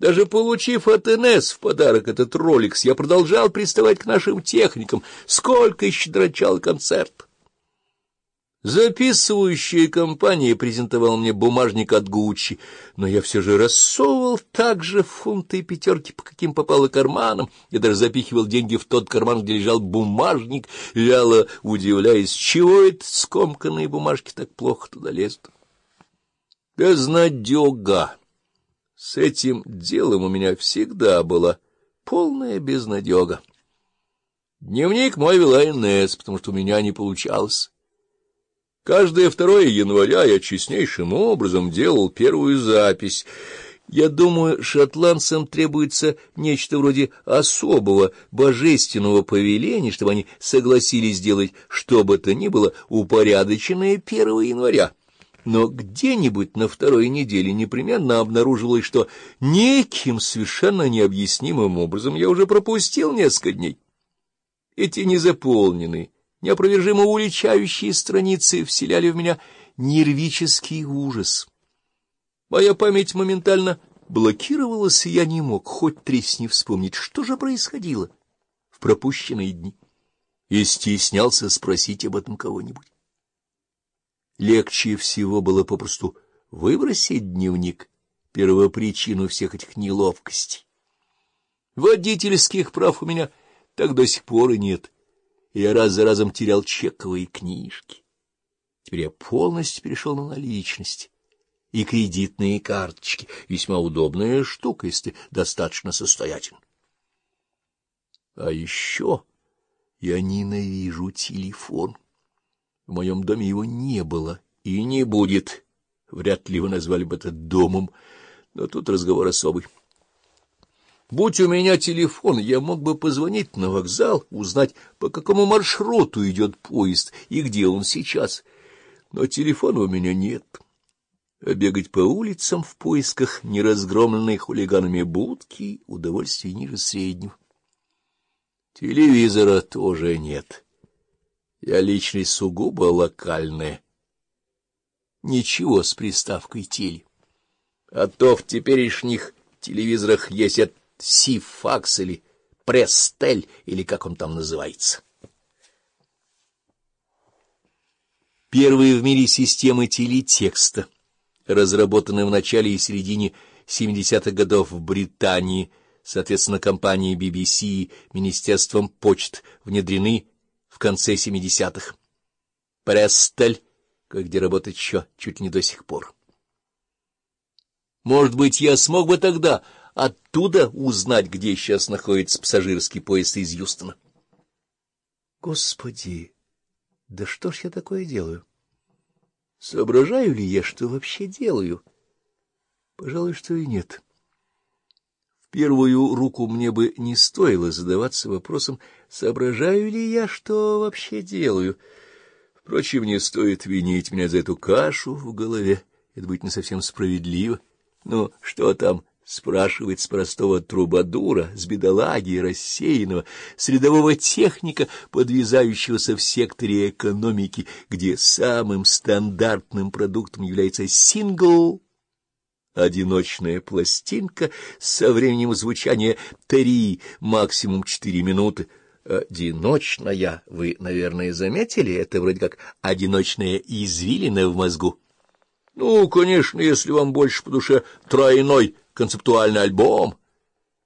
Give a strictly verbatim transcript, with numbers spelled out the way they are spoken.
Даже получив от эн эс в подарок этот роликс, я продолжал приставать к нашим техникам, сколько еще дрочал концерт. Записывающая компания презентовала мне бумажник от Гуччи, но я все же рассовывал так же фунты и пятерки, по каким попало карманам. Я даже запихивал деньги в тот карман, где лежал бумажник, вяло удивляясь, чего это скомканные бумажки так плохо туда лезут. Безнадега! С этим делом у меня всегда была полная безнадега. Дневник мой вела эн эс, потому что у меня не получалось. Каждое второе января я честнейшим образом делал первую запись. Я думаю, шотландцам требуется нечто вроде особого божественного повеления, чтобы они согласились сделать что бы то ни было упорядоченное первого января. Но где-нибудь на второй неделе непременно обнаружилось, что неким совершенно необъяснимым образом я уже пропустил несколько дней. Эти незаполненные, неопровержимо уличающие страницы вселяли в меня нервический ужас. Моя память моментально блокировалась, и я не мог хоть тресни вспомнить, что же происходило в пропущенные дни, и стеснялся спросить об этом кого-нибудь. Легче всего было попросту выбросить дневник, первопричину всех этих неловкостей. Водительских прав у меня так до сих пор и нет. Я раз за разом терял чековые книжки. Теперь я полностью перешел на наличность и кредитные карточки. Весьма удобная штука, если ты достаточно состоятелен. А еще я ненавижу телефон. В моем доме его не было и не будет. Вряд ли вы назвали бы это домом, но тут разговор особый. Будь у меня телефон, я мог бы позвонить на вокзал, узнать, по какому маршруту идет поезд и где он сейчас. Но телефона у меня нет. А бегать по улицам в поисках неразгромленной хулиганами будки — удовольствие ниже среднего. Телевизора тоже нет. Я личность сугубо локальная. Ничего с приставкой «теле». А то в теперешних телевизорах есть от Сифакс или Престель, или как он там называется. Первые в мире системы телетекста, разработанные в начале и середине семидесятых годов в Британии, соответственно, компанией би би си и Министерством почт, внедрены в конце семидесятых. Престель, где работает еще чуть ли не до сих пор. Может быть, я смог бы тогда оттуда узнать, где сейчас находится пассажирский поезд из Юстона. Господи, да что ж я такое делаю? Соображаю ли я, что вообще делаю? Пожалуй, что и нет. В первую руку мне бы не стоило задаваться вопросом, соображаю ли я, что вообще делаю. Впрочем, не стоит винить меня за эту кашу в голове. Это будет не совсем справедливо. Ну, что там спрашивать с простого трубадура, с бедолаги, рассеянного, с рядового техника, подвязающегося в секторе экономики, где самым стандартным продуктом является сингл, одиночная пластинка со временем звучания три, максимум четыре минуты. Одиночная, вы, наверное, заметили, это вроде как одиночная извилина в мозгу. Ну, конечно, если вам больше по душе тройной концептуальный альбом,